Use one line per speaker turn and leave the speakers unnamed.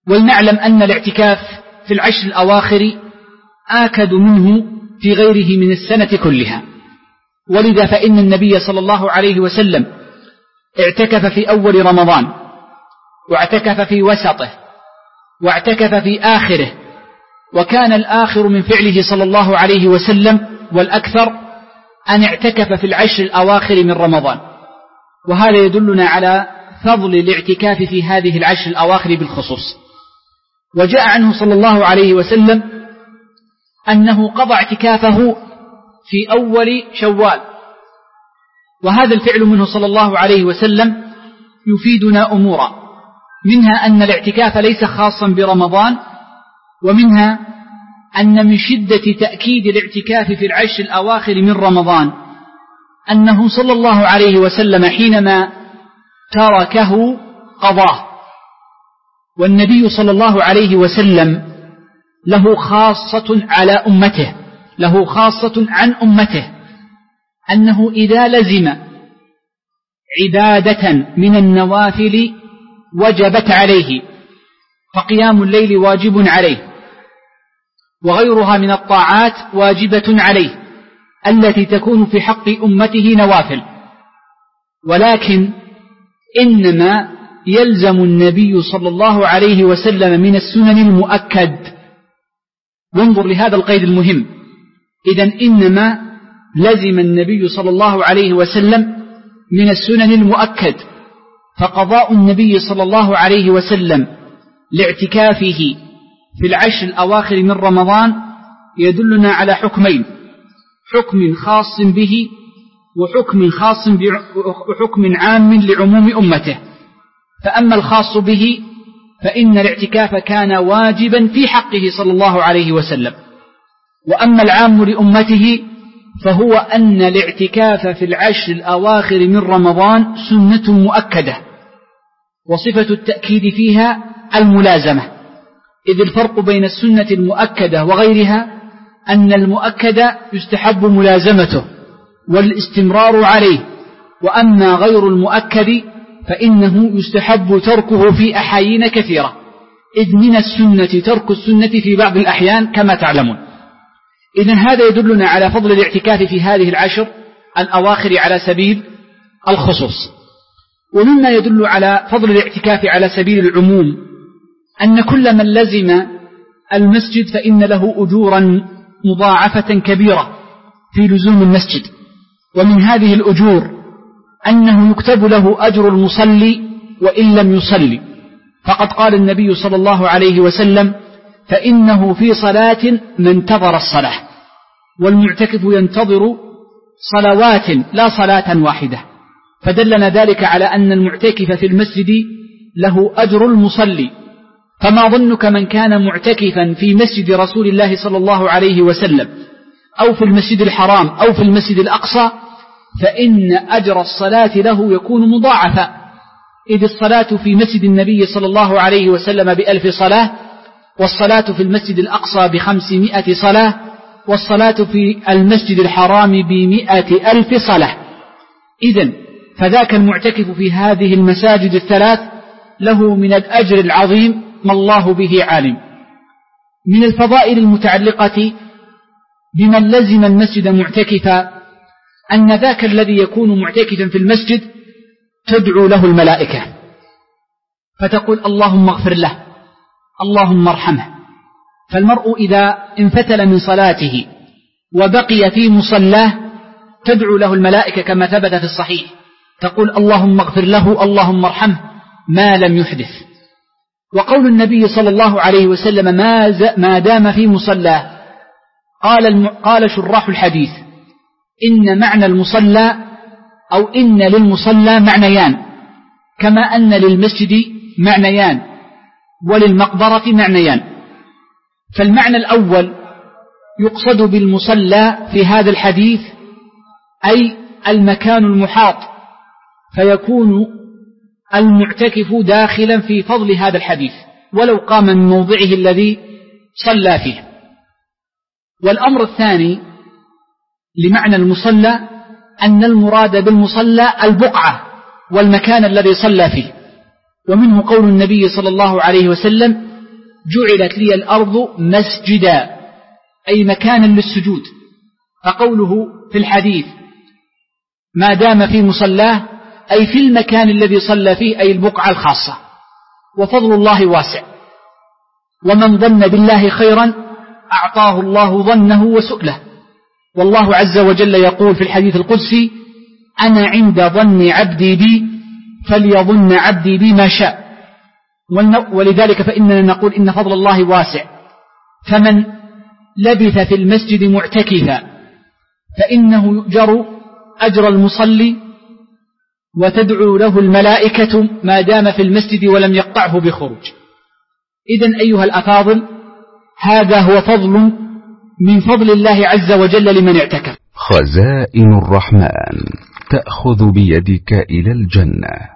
ولنعلم أن الاعتكاف في العشر الأواخر آكد منه في غيره من السنة كلها، ولذا فإن النبي صلى الله عليه وسلم اعتكف في أول رمضان، واعتكف في وسطه، واعتكف في آخره، وكان الآخر من فعله صلى الله عليه وسلم والأكثر أن اعتكف في العشر الأواخر من رمضان. وهذا يدلنا على فضل الاعتكاف في هذه العشر الأواخر بالخصوص. وجاء عنه صلى الله عليه وسلم أنه قضى اعتكافه في أول شوال، وهذا الفعل منه صلى الله عليه وسلم يفيدنا أمورا، منها أن الاعتكاف ليس خاصا برمضان، ومنها أن من شدة تأكيد الاعتكاف في العشر الأواخر من رمضان أنه صلى الله عليه وسلم حينما تركه قضاه. والنبي صلى الله عليه وسلم له خاصة على أمته، له خاصة عن أمته، أنه إذا لزم عبادة من النوافل وجبت عليه، فقيام الليل واجب عليه، وغيرها من الطاعات واجبة عليه التي تكون في حق أمته نوافل، ولكن إنما يلزم النبي صلى الله عليه وسلم من السنن المؤكد. وانظر لهذا القيد المهم، إذن إنما لزم النبي صلى الله عليه وسلم من السنن المؤكد، فقضاء النبي صلى الله عليه وسلم لاعتكافه في العشر الأواخر من رمضان يدلنا على حكمين: حكم خاص به وحكم عام لعموم أمته. فأما الخاص به فإن الاعتكاف كان واجبا في حقه صلى الله عليه وسلم، وأما العام لأمته فهو أن الاعتكاف في العشر الأواخر من رمضان سنة مؤكدة، وصفة التأكيد فيها الملازمة، إذ الفرق بين السنة المؤكدة وغيرها أن المؤكد يستحب ملازمته والاستمرار عليه، وأما غير المؤكد فإنه يستحب تركه في أحايين كثيرة، إذ من السنة ترك السنة في بعض الأحيان كما تعلمون. إذن هذا يدلنا على فضل الاعتكاف في هذه العشر الأواخر على سبيل الخصوص. ومما يدل على فضل الاعتكاف على سبيل العموم أن كل من لزم المسجد فإن له أجورا مضاعفة كبيرة في لزوم المسجد، ومن هذه الأجور أنه يكتب له أجر المصلي وإن لم يصلي، فقد قال النبي صلى الله عليه وسلم: فإنه في صلاة من انتظر الصلاة، والمعتكف ينتظر صلوات لا صلاة واحدة، فدلنا ذلك على أن المعتكف في المسجد له أجر المصلي. فما ظنك من كان معتكفا في مسجد رسول الله صلى الله عليه وسلم أو في المسجد الحرام أو في المسجد الأقصى، فإن أجر الصلاة له يكون مضاعفا، إذ الصلاة في مسجد النبي صلى الله عليه وسلم ب1000 صلاة، والصلاة في المسجد الأقصى ب500 صلاة، والصلاة في المسجد الحرام ب100,000 صلاة. إذن فذاك المعتكف في هذه المساجد الثلاث له من الأجر العظيم ما الله به عالم. من الفضائل المتعلقة بمن لزم المسجد معتكفا أن ذاك الذي يكون معتكفا في المسجد تدعو له الملائكة فتقول: اللهم اغفر له، اللهم ارحمه. فالمرء إذا انفتل من صلاته وبقي في مصلاه تدعو له الملائكة كما ثبت في الصحيح، تقول: اللهم اغفر له، اللهم ارحمه، ما لم يحدث. وقول النبي صلى الله عليه وسلم: ما دام في مصلاه، قال شراح الحديث: إن معنى المصلى أو إن للمصلى معنيان، كما أن للمسجد معنيان وللمقبرة معنيان. فالمعنى الأول يقصد بالمصلى في هذا الحديث أي المكان المحاط، فيكون المعتكف داخلا في فضل هذا الحديث ولو قام من موضعه الذي صلى فيه. والأمر الثاني لمعنى المصلى أن المراد بالمصلى البقعة والمكان الذي صلى فيه، ومنه قول النبي صلى الله عليه وسلم: جعلت لي الأرض مسجدا أي مكانا للسجود. فقوله في الحديث ما دام في مصلاه أي في المكان الذي صلى فيه أي البقعة الخاصة. وفضل الله واسع، ومن ظن بالله خيرا أعطاه الله ظنه وسؤله. والله عز وجل يقول في الحديث القدسي أنا عند ظن عبدي بي فليظن عبدي بي ما شاء. ولذلك فإننا نقول إن فضل الله واسع، فمن لبث في المسجد معتكفا فإنه يؤجر أجر المصلي وتدعو له الملائكة ما دام في المسجد ولم يقطعه بخروج. إذن أيها الأفاضل، هذا هو فضل من فضل الله عز وجل لمن اعتكف.
خزائن الرحمن تأخذ بيدك إلى الجنة.